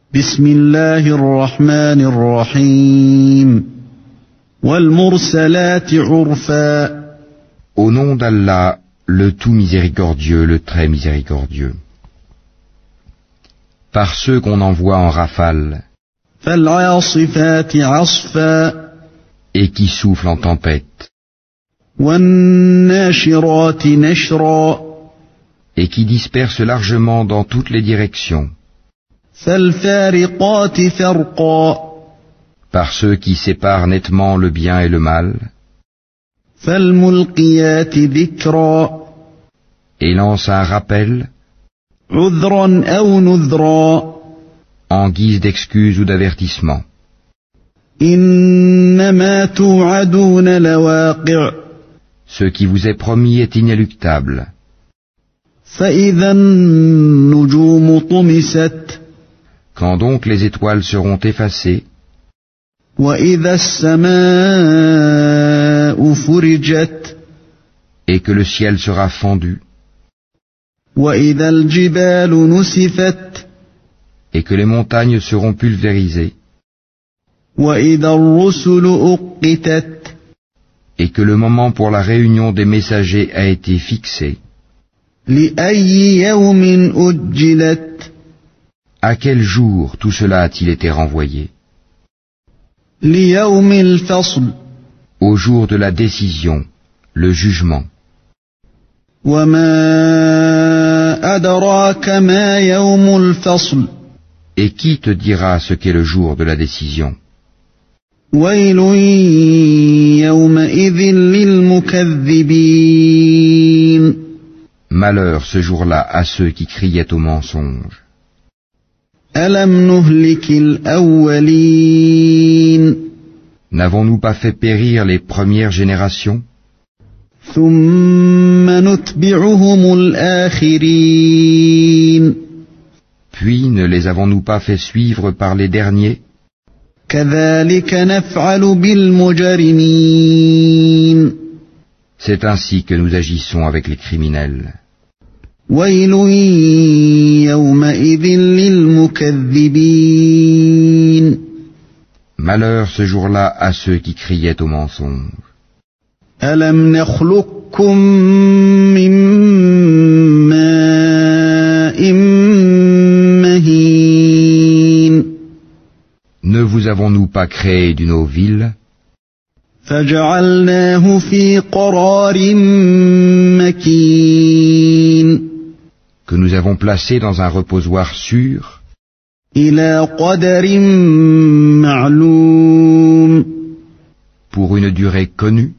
بسم الله الرحمن الرحيم والمرسلات عرفا. Au nom d'Allah, le tout miséricordieux, le très miséricordieux. Par ceux qu'on envoie en rafale, فالعاصفات عصفا. et qui soufflent en tempête, والناشرات نشرا. et qui dispersent largement dans toutes les directions, فالفارقات فرقا. par ceux qui séparent nettement le bien et le mal, فالملقيات ذكرا. et lancent un rappel, عذرا أو نذرا. en guise d'excuse ou d'avertissement. إنما توعدون لواقع. Ce qui vous est promis est inéluctable. فإذا النجوم طمست. Quand donc les étoiles seront effacées, وإذا السماء فرجت. et que le ciel sera fendu, وإذا الجبال نسفت. et que les montagnes seront pulvérisées, وإذا الرسل أقتت. et que le moment pour la réunion des messagers a été fixé, لأي يوم أجلت. à quel jour tout cela a-t-il été renvoyé? ليوم الفصل. Au jour de la décision, le jugement. وما أدراك ما يوم الفصل. Et qui te dira ce qu'est le jour de la décision? ويل يومئذ للمكذبين. Malheur ce jour-là à ceux qui criaient au mensonge. ألم نهلك الأولين. N'avons-nous pas fait périr les premières générations? ثم نتبعهم الآخرين. Puis ne les avons-nous pas fait suivre par les derniers? كذلك نفعل بالمجرمين. C'est ainsi que nous agissons avec les criminels. ويل يومئذ للمكذبين. Malheur ce jour-là à ceux qui criaient au mensonge. ألم نخلقكم من ماء مهين. Ne vous avons-nous pas créé d'une eau vile, فجعلناه في قرار مكين. que nous avons placé dans un reposoir sûr, إلى قدر معلوم. pour une durée connue?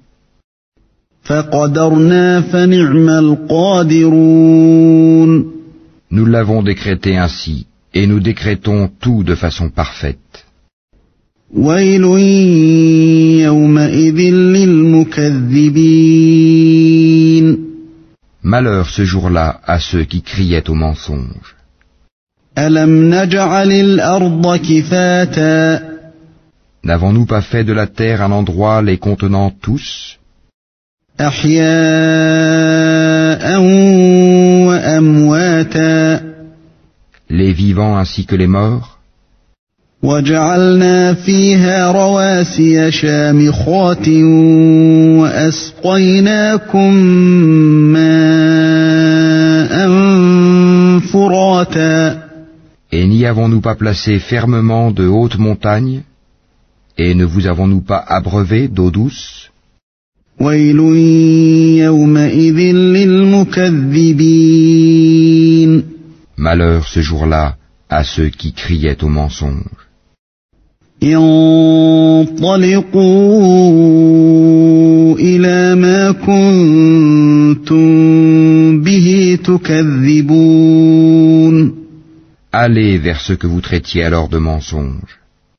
فقدرنا فنعم القادرون. Nous l'avons décrété ainsi, et nous décrétons tout de façon parfaite. ويل يومئذ للمكذبين. Malheur ce jour-là à ceux qui criaient au mensonge. ألم نجعل الأرض كفاتا. N'avons-nous pas fait de la terre un endroit les contenant tous, أحياء وأمواتا. les vivants ainsi que les morts? وجعلنا فيها رواسي شامخات وأسقيناكم ماء فراتا. Et n'y avons-nous pas placé fermement de hautes montagnes? Et ne vous avons-nous pas abreuvé d'eau douce? ويل يومئذ للمكذبين. Malheur ce jour-là à ceux qui criaient au mensonge. انطلقوا إلى ما كنتم به تكذبون. Allez vers ce que vous traitiez alors de mensonge.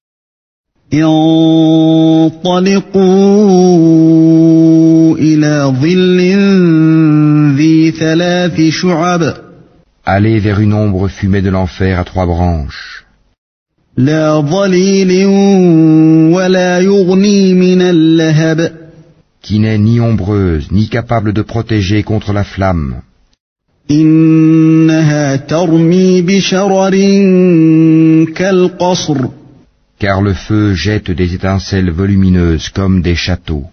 انطلقوا إلى ظل ذي 3 شعب. Allez vers une ombre fumée de l'enfer à 3 branches, لا ظليل ولا يغني من اللهب. qui n'est ni ombreuse, ni capable de protéger contre la flamme. إنها ترمي بشرر كالقصر car le feu jette des étincelles volumineuses comme des châteaux,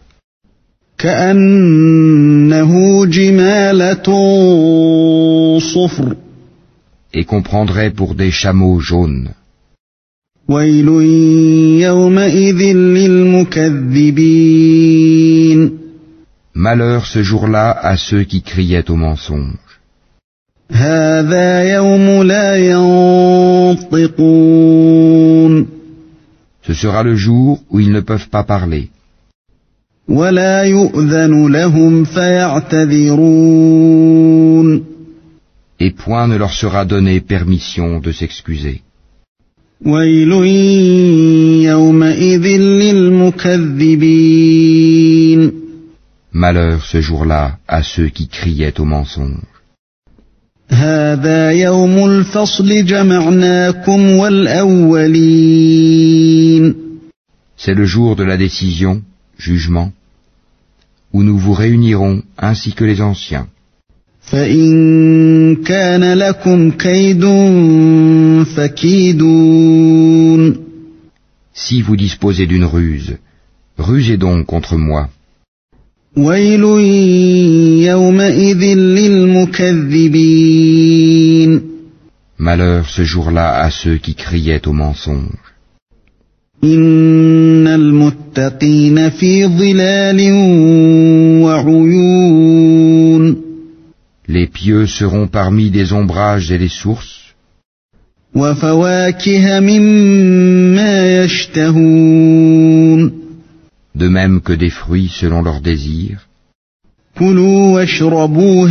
كأنه جمالة صفر et qu'on prendrait pour des chameaux jaunes. ويل يومئذ للمكذبين Malheur ce jour-là à ceux qui criaient au mensonge. هذا يوم لا ينطقون Ce sera le jour où ils ne peuvent pas parler, ولا يؤذن لهم فيعتذرون et point ne leur sera donné permission de s'excuser. ويل يومئذ للمكذبين Malheur ce jour-là à ceux qui criaient au mensonge. هذا يوم الفصل جمعناكم والأولين C'est le jour de la décision, jugement, où nous vous réunirons ainsi que les anciens. فإن كان لكم كيد فكيدون Si vous disposez d'une ruse, rusez donc contre moi. ويل يومئذ للمكذبين Malheur ce jour-là à ceux qui criaient au mensonge. إن المتقين في ظلال وعيون Les pieux seront parmi des ombrages et des sources, وفواكه مما يشتهون de même que des fruits selon leurs désirs. كلوا واشربوا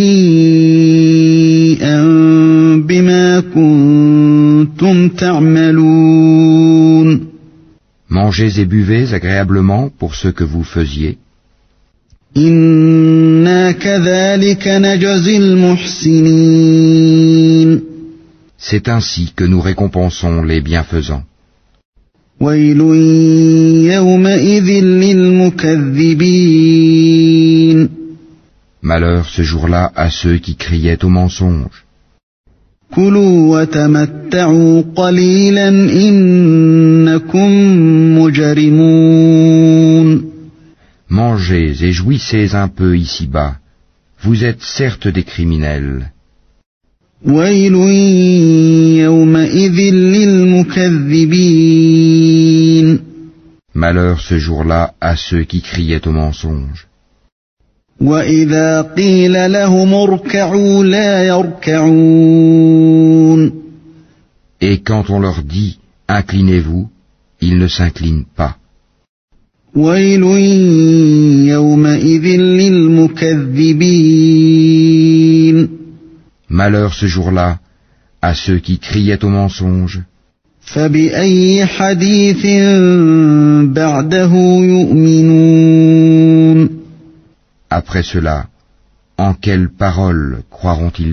هنيئا بما كنتم تعملون Mangez et buvez agréablement pour ce que vous faisiez. إنا كذلك نجزي المحسنين C'est ainsi que nous récompensons les bienfaisants. ويل يومئذ للمكذبين Malheur ce jour-là à ceux qui criaient au mensonge. كلوا وتمتعوا قليلا إنكم مجرمون Mangez et jouissez un peu ici-bas. Vous êtes certes des criminels. ويل يومئذ للمكذبين Malheur ce jour-là à ceux qui criaient au mensonge. وإذا قيل لهم اركعوا لا يركعون Et quand on leur dit « Inclinez-vous », ils ne s'inclinent pas. ويل يومئذ للمكذبين Malheur ce jour-là à ceux qui criaient au mensonge. فبأي حديث بعده يؤمنون Après cela, en quelle parole croiront-ils donc ?